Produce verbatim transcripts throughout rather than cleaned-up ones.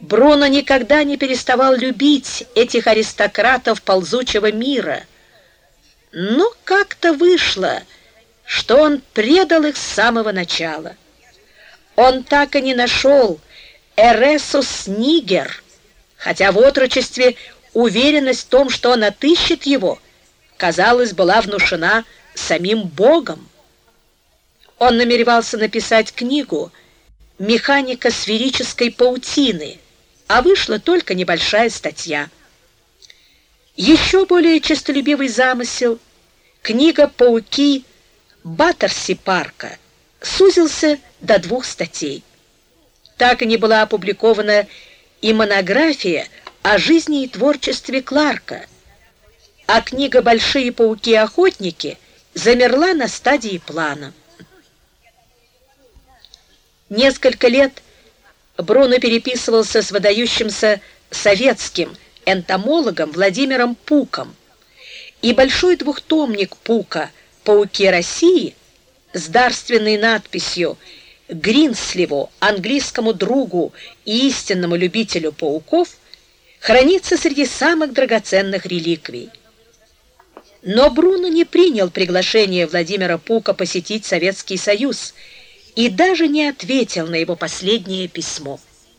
Бруно никогда не переставал любить этих аристократов ползучего мира, но как-то вышло, что он предал их с самого начала. Он так и не нашел Эресус Нигер, хотя в отрочестве уверенность в том, что он отыщет его, казалось, была внушена самим Богом. Он намеревался написать книгу «Механика сферической паутины», а вышла только небольшая статья. Еще более честолюбивый замысел, книга «Пауки» Баттерси Парка, сузился до двух статей. Так и не была опубликована и монография о жизни и творчестве Кларка, а книга «Большие пауки-охотники» замерла на стадии плана. Несколько лет Бруно переписывался с выдающимся советским энтомологом Владимиром Пуком, и большой двухтомник Пука «Пауки России» с дарственной надписью Гринсливу, английскому другу и истинному любителю пауков, хранится среди самых драгоценных реликвий. Но Бруно не принял приглашение Владимира Пука посетить Советский Союз и даже не ответил на его последнее письмо.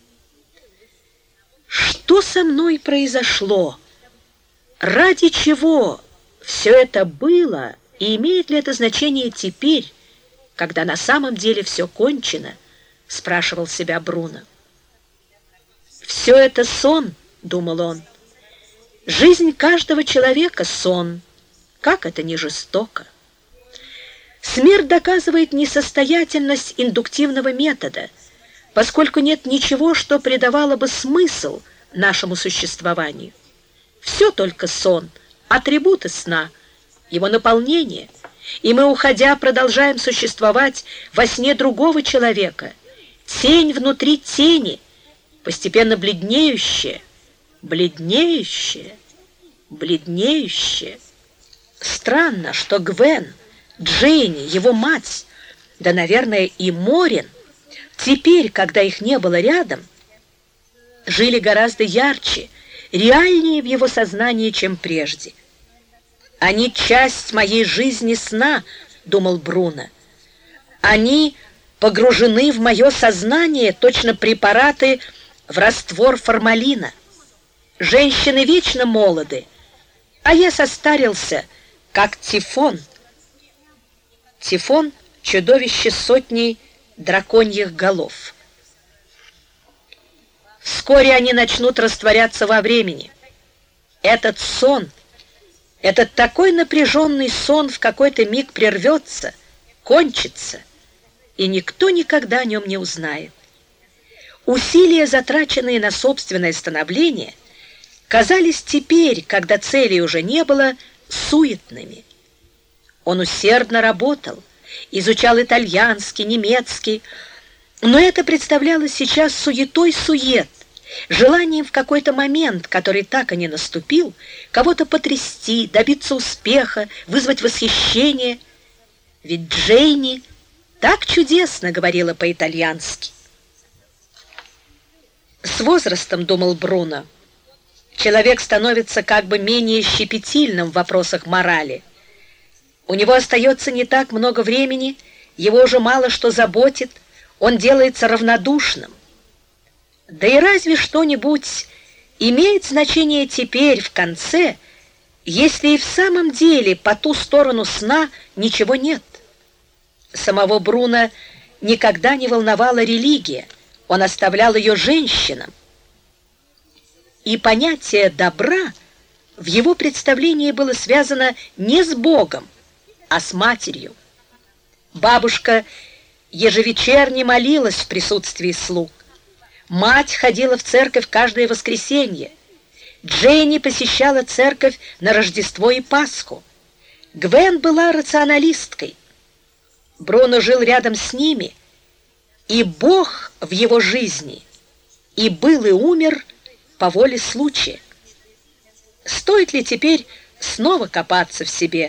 Что со мной произошло? Ради чего все это было, и имеет ли это значение теперь, когда на самом деле все кончено, спрашивал себя Бруно. Все это сон, думал он. Жизнь каждого человека сон. Как это не жестоко. Смерть доказывает несостоятельность индуктивного метода, поскольку нет ничего, что придавало бы смысл нашему существованию. Все только сон, атрибуты сна, его наполнение, и мы, уходя, продолжаем существовать во сне другого человека, тень внутри тени, постепенно бледнеющая, бледнеющая, бледнеющая. Странно, что Гвен, Дженни, его мать, да, наверное, и Морин, теперь, когда их не было рядом, жили гораздо ярче, реальнее в его сознании, чем прежде. «Они часть моей жизни сна», — думал Бруно. «Они погружены в мое сознание, точно препараты в раствор формалина. Женщины вечно молоды, а я состарился, как Тифон». Тифон — чудовище с сотней драконьих голов. Вскоре они начнут растворяться во времени. Этот сон, этот такой напряженный сон в какой-то миг прервется, кончится, и никто никогда о нем не узнает. Усилия, затраченные на собственное становление, казались теперь, когда целей уже не было, суетными. Он усердно работал, изучал итальянский, немецкий, но это представлялось сейчас суетой-сует, желанием в какой-то момент, который так и не наступил, кого-то потрясти, добиться успеха, вызвать восхищение. Ведь Дженни так чудесно говорила по-итальянски. С возрастом, думал Бруно, человек становится как бы менее щепетильным в вопросах морали. У него остается не так много времени, его уже мало что заботит, он делается равнодушным. Да и разве что-нибудь имеет значение теперь, в конце, если и в самом деле по ту сторону сна ничего нет? Самого Бруно никогда не волновала религия, он оставлял ее женщинам. И понятие добра в его представлении было связано не с Богом, а с матерью. Бабушка ежевечерне молилась в присутствии слуг. Мать ходила в церковь каждое воскресенье. Дженни посещала церковь на Рождество и Пасху. Гвен была рационалисткой. Бруно жил рядом с ними, и Бог в его жизни и был, и умер по воле случая. Стоит ли теперь снова копаться в себе,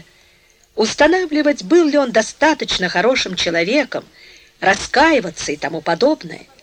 устанавливать, был ли он достаточно хорошим человеком, раскаиваться и тому подобное?